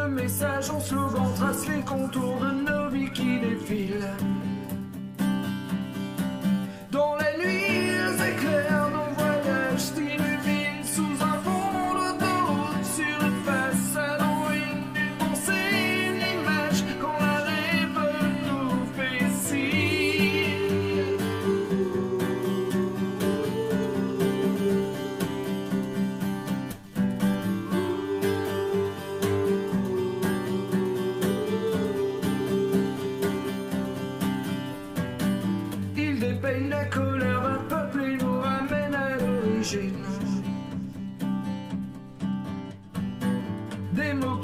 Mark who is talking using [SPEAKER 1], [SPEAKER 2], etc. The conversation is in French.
[SPEAKER 1] de messages en slogan tracent les contours de nos vies qui défilent. Dans la nuit, les éclairs nos voyages s'illuminent sous un fond d'autoroute sur une façade en ruine. Une pensée, une image, quand la révolte nous fait signe. Il dépeigne la colère d'un peuple et nous ramène à l'origine. Des mots